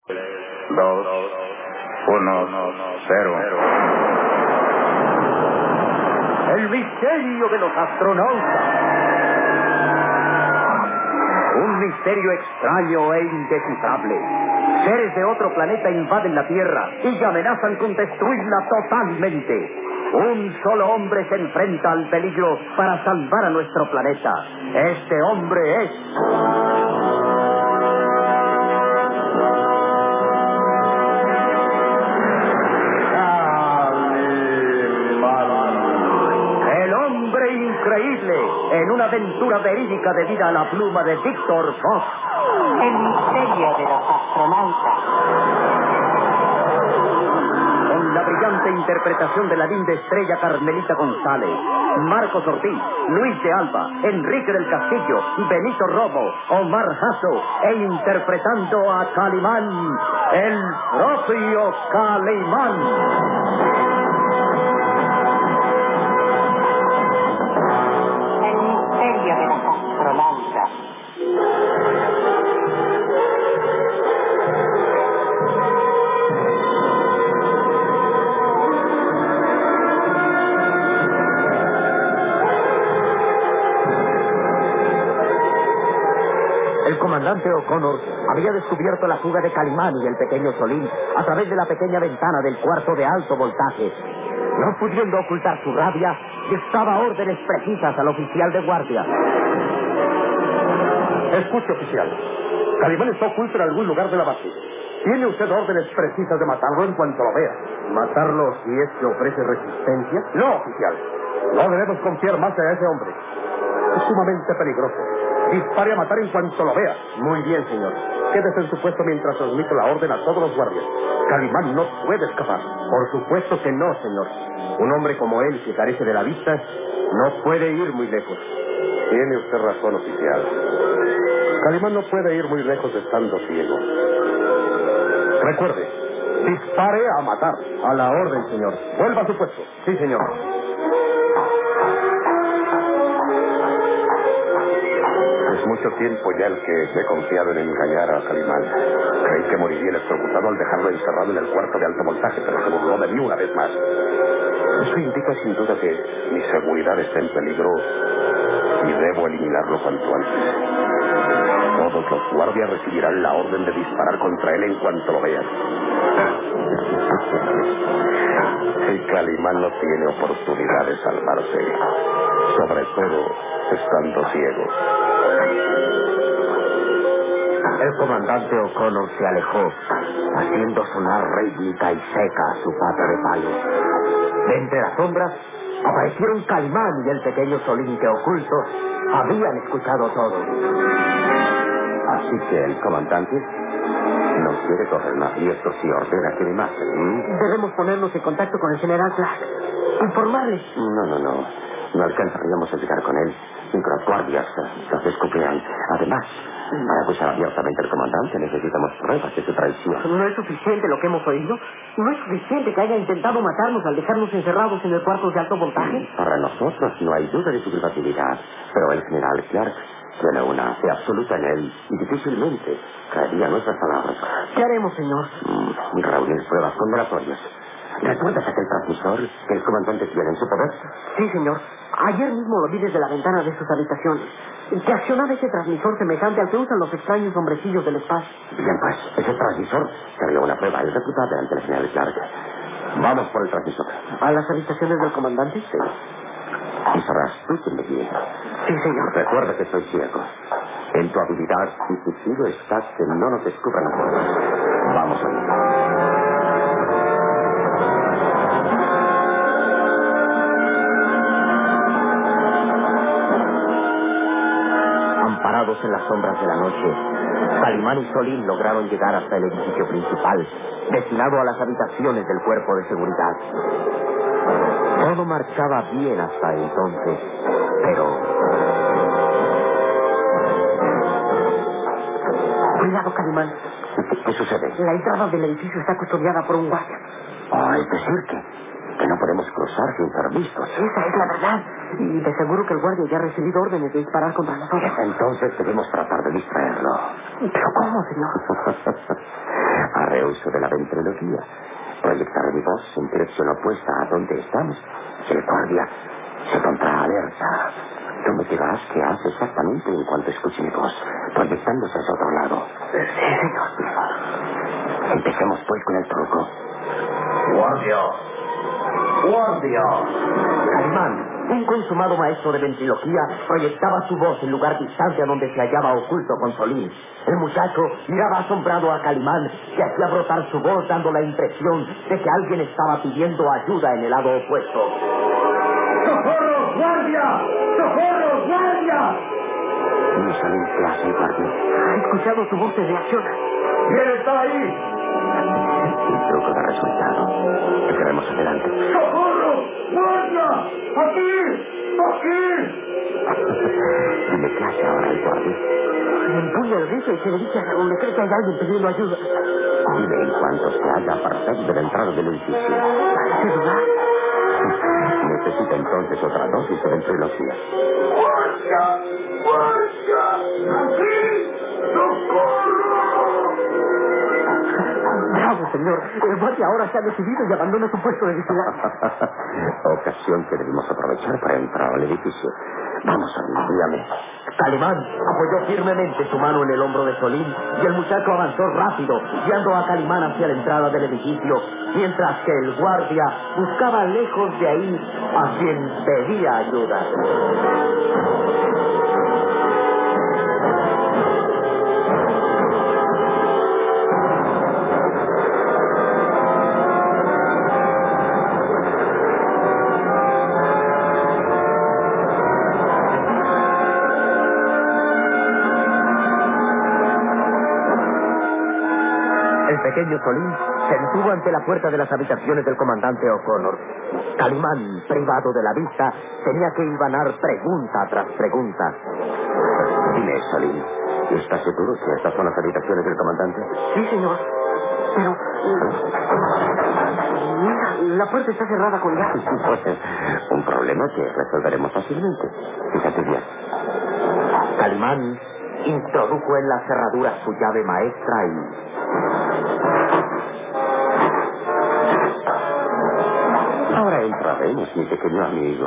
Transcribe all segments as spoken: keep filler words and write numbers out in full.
dos, uno, cero. El misterio de los astronautas. Un misterio extraño e indescifrable. Seres de otro planeta invaden la Tierra y amenazan con destruirla totalmente. Un solo hombre se enfrenta al peligro para salvar a nuestro planeta. Este hombre es... El hombre increíble, en una aventura verídica debida a la pluma de Víctor Fox. El misterio de los astronautas. Con la brillante interpretación de la linda estrella Carmelita González, Marcos Ortiz, Luis de Alba, Enrique del Castillo, Benito Romo, Omar Jasso, e interpretando a Calimán, el propio Calimán. El misterio de los astronautas. El comandante O'Connor había descubierto la fuga de Calimán y el pequeño Solín a través de la pequeña ventana del cuarto de alto voltaje. No pudiendo ocultar su rabia, dictaba órdenes precisas al oficial de guardia. Escuche, oficial. Calimán está oculto en algún lugar de la base. ¿Tiene usted órdenes precisas de matarlo en cuanto lo vea? ¿Matarlo si es que ofrece resistencia? No, oficial. No debemos confiar más en ese hombre. Es sumamente peligroso. Dispare a matar en cuanto lo vea. Muy bien, señor. Quédese en su puesto mientras transmito la orden a todos los guardias. Calimán no puede escapar. Por supuesto que no, señor. Un hombre como él, que carece de la vista, no puede ir muy lejos. Tiene usted razón, oficial. Calimán no puede ir muy lejos estando ciego. Recuerde, dispare a matar. A la orden, señor. Vuelva a su puesto. Sí, señor. Es mucho tiempo ya el que he confiado en engañar a Calimán. Creí que moriría electrocutado al dejarlo encerrado en el cuarto de alto voltaje, pero se burló de mí una vez más. Eso indica sin duda que mi seguridad está en peligro y debo eliminarlo cuanto antes. Todos los guardias recibirán la orden de disparar contra él en cuanto lo vean. El Calimán no tiene oportunidad de salvarse, sobre todo estando ciego. El comandante O'Connor se alejó, haciendo sonar rítmica y seca su pata de palo. De entre las sombras aparecieron Calimán y el pequeño Solín, que ocultos habían escuchado todo. Así que el comandante no quiere correr más riesgos y ordena que me maten. ¿eh? Debemos ponernos en contacto con el general Clark. Informarle. No, no, no. No alcanzaríamos a llegar con él sin que los guardias nos descubrieran. Además, para acusar abiertamente al comandante necesitamos pruebas de su traición. ¿No es suficiente lo que hemos oído? ¿No es suficiente que haya intentado matarnos al dejarnos encerrados en el cuarto de alto voltaje? Para nosotros no hay duda de su privacidad, pero el general Clark tiene una fe absoluta en él y difícilmente creería nuestras palabras. ¿Qué haremos, señor? Mm, reunir pruebas condenatorias. ¿Recuerdas aquel transmisor que el comandante tiene en su poder? Sí, señor. Ayer mismo lo vi desde la ventana de sus habitaciones. Que accionaba ese transmisor semejante al que usan los extraños hombrecillos del espacio. Bien, pues, ese transmisor sería una prueba irrefutable ante el general Clark. Vamos por el transmisor. ¿A las habitaciones del comandante? Sí. Y sabrás tú quién me guíe. Sí, señor. Recuerda que soy ciego. En tu habilidad y sigilo está que no nos descubran. Vamos allá. Amparados en las sombras de la noche, Calimán y Solín lograron llegar hasta el edificio principal, destinado a las habitaciones del cuerpo de seguridad. Todo marchaba bien hasta entonces, pero... Cuidado, Calimán. ¿Qué, qué sucede? La entrada del edificio está custodiada por un guardia. Ah, es decir, que, que no podemos cruzar sin ser vistos. Esa es la verdad. Y de seguro que el guardia ya ha recibido órdenes de disparar contra nosotros. Entonces debemos tratar de distraerlo. ¿Pero cómo, señor? haré uso de la ventriloquía. Proyectaré mi voz en dirección opuesta a donde estamos. El guardia se pondrá alerta. Tú me dirás qué hace exactamente en cuanto escuche mi voz, proyectándose hacia otro lado. Sí, señor. Empecemos pues con el truco. ¡Guardia! ¡Guardia! Calimán, un consumado maestro de ventriloquía, proyectaba su voz en lugar distante a donde se hallaba oculto con Solín. El muchacho miraba asombrado a Calimán, que hacía brotar su voz dando la impresión de que alguien estaba pidiendo ayuda en el lado opuesto. ¡Socorro, guardia! ¡Socorro, guardia! ¿Y Solín qué hace, guardia? Ha escuchado su voz y reacciona. ¿Quién está ahí? El truco da resultado. Esperemos adelante. ¡Socorro! ¡Guardia! ¡Aquí! ¡Aquí! Dime qué hace ahora el guardia. Empuña el rifle y se dirige hacia donde cree que hay alguien pidiendo ayuda. Dime en cuanto se haya apartado de la entrada del edificio. Parece dudar. Necesita entonces otra dosis de ventriloquía. ¡Guardia! ¡Guardia! ¡Aquí! ¡Socorro! Bravo, señor. El guardia ahora se ha decidido y abandona su puesto de vigilancia. Ocasión que debimos aprovechar para entrar al edificio. Vamos, dígame. Calimán apoyó firmemente su mano en el hombro de Solín y el muchacho avanzó rápido, guiando a Calimán hacia la entrada del edificio, mientras que el guardia buscaba lejos de ahí a quien pedía ayuda. El pequeño Solín se detuvo ante la puerta de las habitaciones del comandante O'Connor. Calimán, privado de la vista, tenía que hilvanar pregunta tras pregunta. Dime, Solín, ¿estás seguro que estas son las habitaciones del comandante? Sí, señor. Pero... Mira, la puerta está cerrada con llave. Pues, un problema que resolveremos fácilmente. Fíjate bien. Calimán introdujo en la cerradura su llave maestra y... Ahora entraremos, mi pequeño amigo.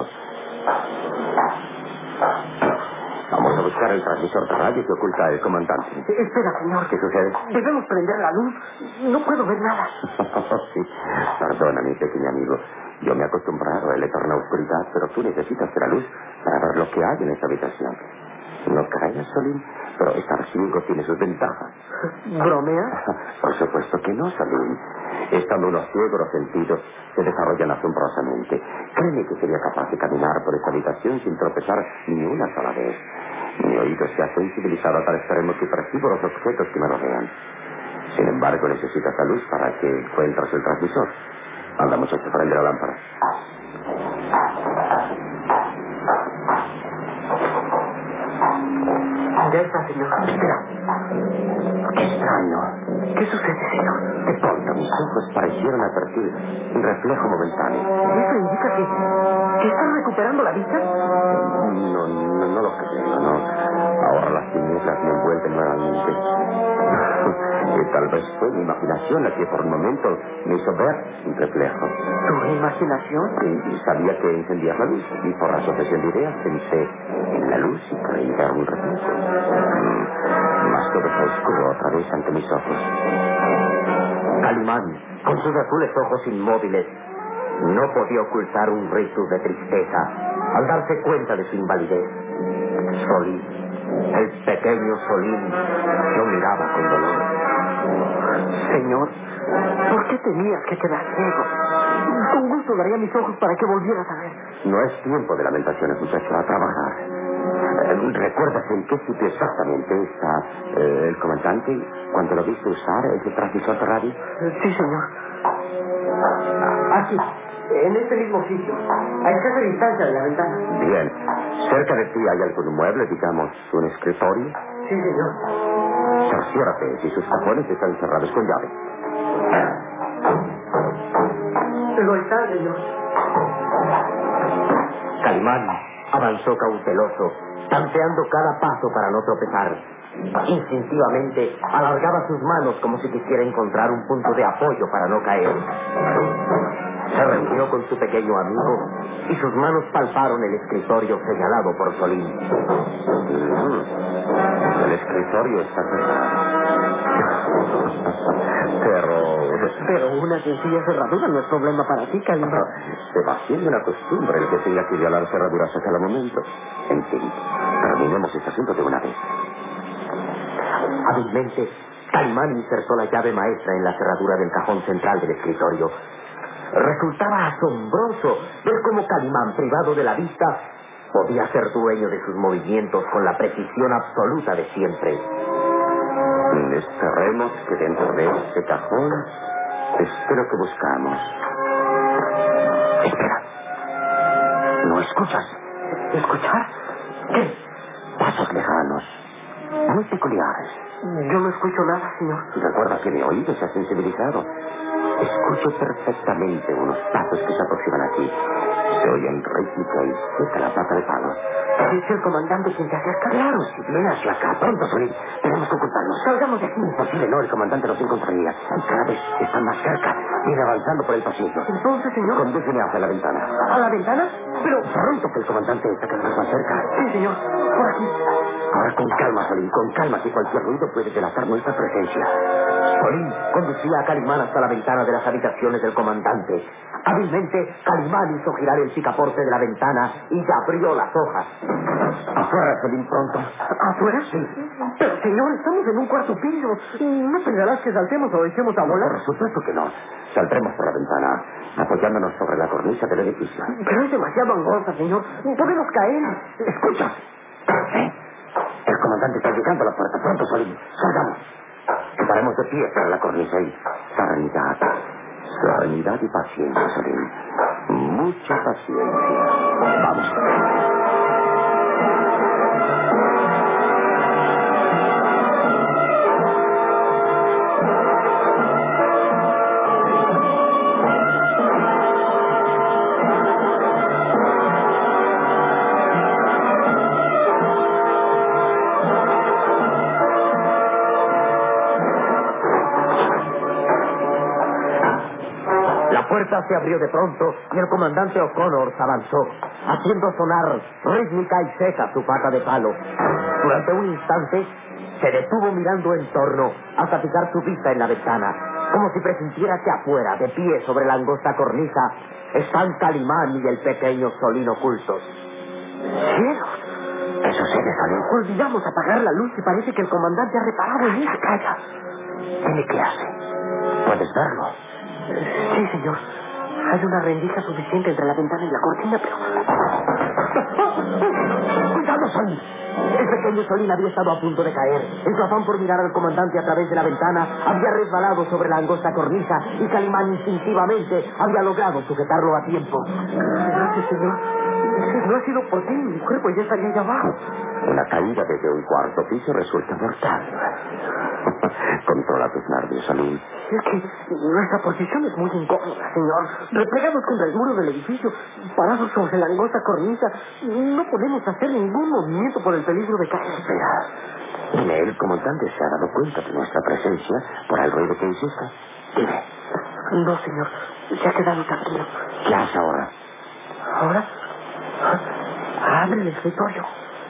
Vamos a buscar el transmisor de radio que oculta el comandante. Espera, señor. ¿Qué sucede? Debemos prender la luz. No puedo ver nada. Sí, perdona, mi pequeño amigo. Yo me he acostumbrado a la eterna oscuridad, pero tú necesitas de la luz para ver lo que hay en esta habitación. No creas, Solín, pero estar ciego tiene sus ventajas. ¿Bromea? Por supuesto que no, Solín. Estando uno ciego, los sentidos se desarrollan asombrosamente. Créeme que sería capaz de caminar por esta habitación sin tropezar ni una sola vez. Mi oído se ha sensibilizado a tal extremo que percibo los objetos que me rodean. Sin embargo, necesitas la luz para que encuentres el transmisor. Anda, muchacho, prende la lámpara. Ya está, señor. Espera. ¡Qué extraño! ¿Qué sucede, señor? De pronto mis ojos parecieron advertir un reflejo momentáneo. ¿Eso indica que, que están recuperando la vista? No, no, no lo creo, no. Ahora las tinieblas me envuelven nuevamente. Y tal vez fue mi imaginación la que por un momento me hizo ver un reflejo. ¿Tu imaginación? Y, y sabía que encendías la luz. Y por asociación de ideas pensé en la luz y creí ver un reflejo. Mm, Mas todo fue oscuro otra vez ante mis ojos. Calimán, con sus azules ojos inmóviles, no podía ocultar un rictus de tristeza al darse cuenta de su invalidez. Solín, el pequeño Solín, lo miraba con dolor. Señor, ¿por qué tenías que quedar ciego? Con gusto daría mis ojos para que volvieras a ver. No es tiempo de lamentaciones, muchacho, a trabajar. Eh, ¿Recuerdas en qué sitio exactamente está eh, el comandante cuando lo viste usar ese transmisor de radio? Sí, señor. Aquí, en este mismo sitio, a escasa distancia de la ventana. Bien. ¿Cerca de ti hay algún mueble, digamos, un escritorio? Sí, señor. Cerciórate si sus cajones están cerrados con llave. Lo está, señor. Calimán avanzó cauteloso, tanteando cada paso para no tropezar. Instintivamente alargaba sus manos como si quisiera encontrar un punto de apoyo para no caer. Se reunió con su pequeño amigo y sus manos palparon el escritorio señalado por Solín. Mm, el escritorio está cerrado. Terror. Pero una sencilla cerradura no es problema para ti, Calimán. Se va haciendo una costumbre el que tenga que violar cerraduras a cada momento. En fin, terminemos este asunto de una vez. Hábilmente, Calimán insertó la llave maestra en la cerradura del cajón central del escritorio. Resultaba asombroso ver cómo Calimán, privado de la vista, podía ser dueño de sus movimientos con la precisión absoluta de siempre. Esperemos que dentro de este cajón esté lo que buscamos. Espera. ¿No escuchas? ¿Escuchar? ¿Qué? Pasos lejanos, muy peculiares. Yo no escucho nada, señor. Recuerda que mi oído se ha sensibilizado. Escucho perfectamente unos pasos que se aproximan aquí. Se oyen rítmica y seca la pata de palo. ¿Es el comandante quien se acerca? Claro, si viene hacia acá. Pronto, Solín. Tenemos que ocultarnos. Salgamos de aquí. Imposible, no. El comandante nos encontraría. Y cada vez está más cerca. Viene avanzando por el pasillo. Entonces, señor. Condúceme hacia la ventana. ¿A la ventana? Pero... Pronto que el comandante está cada vez más cerca. Sí, señor. Por aquí. Ahora con calma, Solín. Con calma, que cualquier ruido puede delatar nuestra presencia. Solín conducía a Calimán hasta la ventana de las habitaciones del comandante. Hábilmente, Calimán hizo girar el picaporte de la ventana y abrió las hojas. Afuera, Solín, pronto. ¿Afuera? Sí. Pero, señor, estamos en un cuarto piso. ¿No pensarás que saltemos o echemos a volar? Por supuesto que no. Saldremos por la ventana, apoyándonos sobre la cornisa del edificio. Pero es demasiado angosta, señor. Podemos caer. Escucha. Sí. El comandante está llegando a la puerta. Pronto, Solín. Salgamos. Quedaremos de pie para la cornisa y serenidad. Serenidad y paciencia, Solín. Mucha paciencia. Vamos. La puerta se abrió de pronto y el comandante O'Connor se avanzó, haciendo sonar rítmica y seca su pata de palo. Durante un instante se detuvo mirando en torno hasta fijar su vista en la ventana, como si presintiera que afuera, de pie sobre la angosta cornisa, están Calimán y el pequeño Solín ocultos. ¡Cielos! ¿Qué sucede, Solín? Olvidamos apagar la luz y parece que el comandante ha reparado en ella. Calla. Dime qué hace. ¿Puedes verlo? Sí, señor. Hay una rendija suficiente entre la ventana y la cortina, pero... ¡Cuidado, Solín! El pequeño Solín había estado a punto de caer. En su afán por mirar al comandante a través de la ventana, había resbalado sobre la angosta cornisa y Calimán instintivamente había logrado sujetarlo a tiempo. Gracias, señor. No ha sido por ti, mi cuerpo ya estaría allá abajo. Una caída desde un cuarto piso resulta mortal. Controla tus nervios, Solín. Es que nuestra posición es muy incómoda, señor. Replegados contra el muro del edificio, parados sobre la angosta cornisa, no podemos hacer ningún movimiento por el peligro de caer. Espera. Dime, ¿el comandante se ha dado cuenta de nuestra presencia por el ruido que hiciste? Dime. No, señor. Se ha quedado tranquilo. ¿Qué hace ahora? ¿Ahora? Abre el escritorio.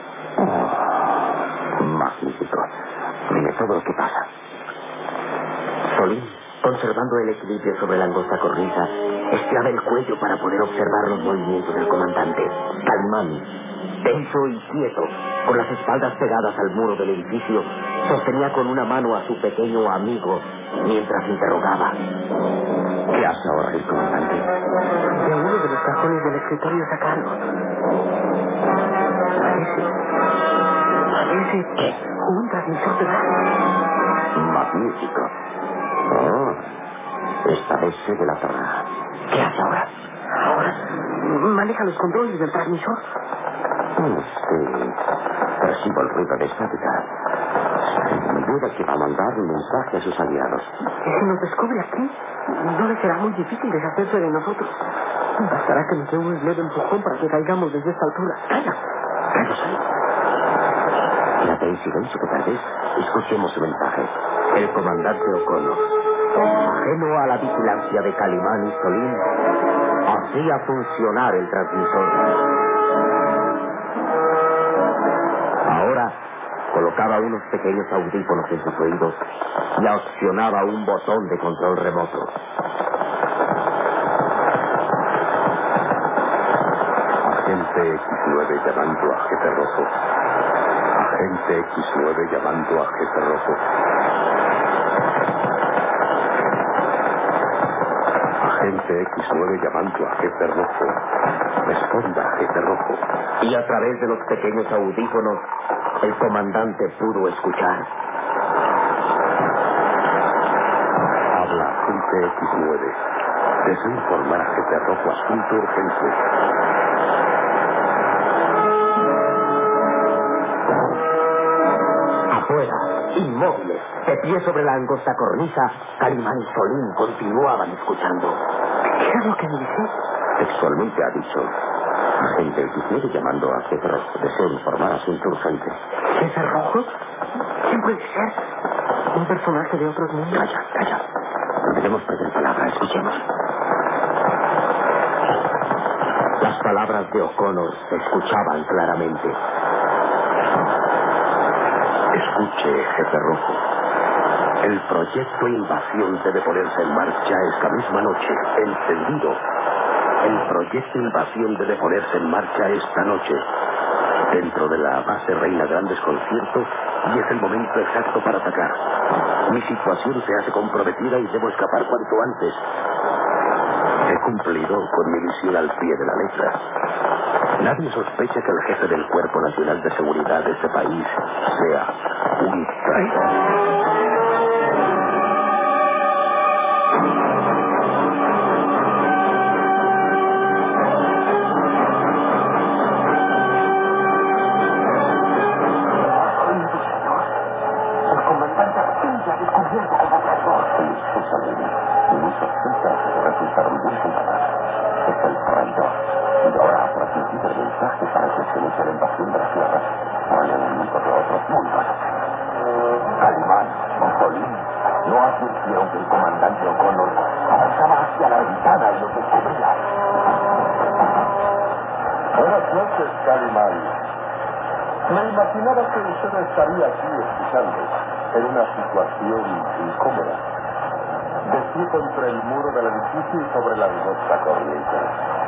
Oh, magnífico. Dime todo lo que pasa. Solín, conservando el equilibrio sobre la angosta cornisa, estiraba el cuello para poder observar los movimientos del comandante. Calimán, tenso y quieto, con las espaldas pegadas al muro del edificio, sostenía con una mano a su pequeño amigo mientras interrogaba. ¿Qué hace ahora el comandante? De uno de los cajones del escritorio sacarlo. Parece... Parece... ¿Qué? Un transmisor de radio. Magnífico. Oh, esta vez se delatará. ¿Qué hace ahora? Ahora maneja los controles del transmisor. Oh, sí. Percibo el ruido de estática. Sin duda que va a mandar un mensaje a sus aliados. Si nos descubre aquí, no le será muy difícil deshacerse de nosotros. Bastará que nos dé un leve empujón para que caigamos desde esta altura. ¡Calla! ¡Calla, Solín! La Quédate en silencio, que tal vez escuchemos su mensaje. El comandante O'Connor, ajeno a la vigilancia de Calimán y Solín, hacía funcionar el transmisor. Ahora colocaba unos pequeños audífonos en sus oídos y accionaba un botón de control remoto. Agente X nueve llamando a Jefe Rojo. Agente X nueve llamando a Jefe Rojo. Agente X nueve llamando a Jefe Rojo. Responda, Jefe Rojo. Y a través de los pequeños audífonos, el comandante pudo escuchar. Habla Agente X nueve. Deseo informar a Jefe Rojo asunto urgente. Afuera, inmóviles, de pie sobre la angosta cornisa, Calimán y Solín continuaban escuchando. ¿Qué es lo que dice? Textualmente ha dicho: Agente X nueve llamando a Jefe Rojo. Deseo informar asunto urgente. ¿Jefe Rojo? ¿Quién puede ser? ¿Un personaje de otros mundos? Calla, calla. No debemos perder palabra. Escuchemos. Las palabras de O'Connor se escuchaban claramente. Escuche, Jefe Rojo. El proyecto Invasión debe ponerse en marcha esta misma noche. Entendido. El proyecto Invasión debe ponerse en marcha esta noche. Dentro de la base reina gran desconcierto y es el momento exacto para atacar. Mi situación se hace comprometida y debo escapar cuanto antes. He cumplido con mi misión al pie de la letra. Nadie sospecha que el jefe del Cuerpo Nacional de Seguridad de este país sea un traidor. Mis sospechas resultaron bien fundadas. Es el traidor. Y ahora ha transmitido el mensaje para que se inicie la invasión de la Tierra por el enemigo de otros mundos. Calimán, Solín, no advirtieron que el comandante O'Connor avanzaba hacia la ventana y los descubría. Buenas noches, Calimán. Me imaginaba que usted estaría aquí escuchando en una situación incómoda. De pie contra el muro del edificio y sobre la angosta cornisa.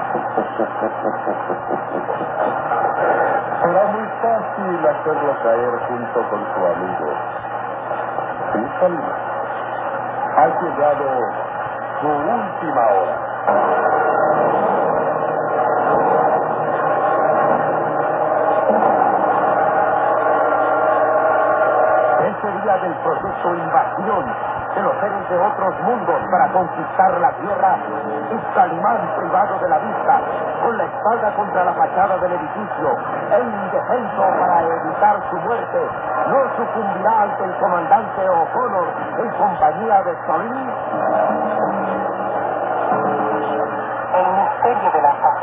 Será muy fácil hacerlo caer junto con su amigo. Sí, Calimán. Ha llegado su última hora. Ese día del proyecto Invasión de los seres de otros mundos para conquistar la Tierra, y Calimán, privado de la vista, con la espalda contra la fachada del edificio, e indefenso para evitar su muerte, no sucumbirá ante el comandante O'Connor en compañía de Solín. El misterio de la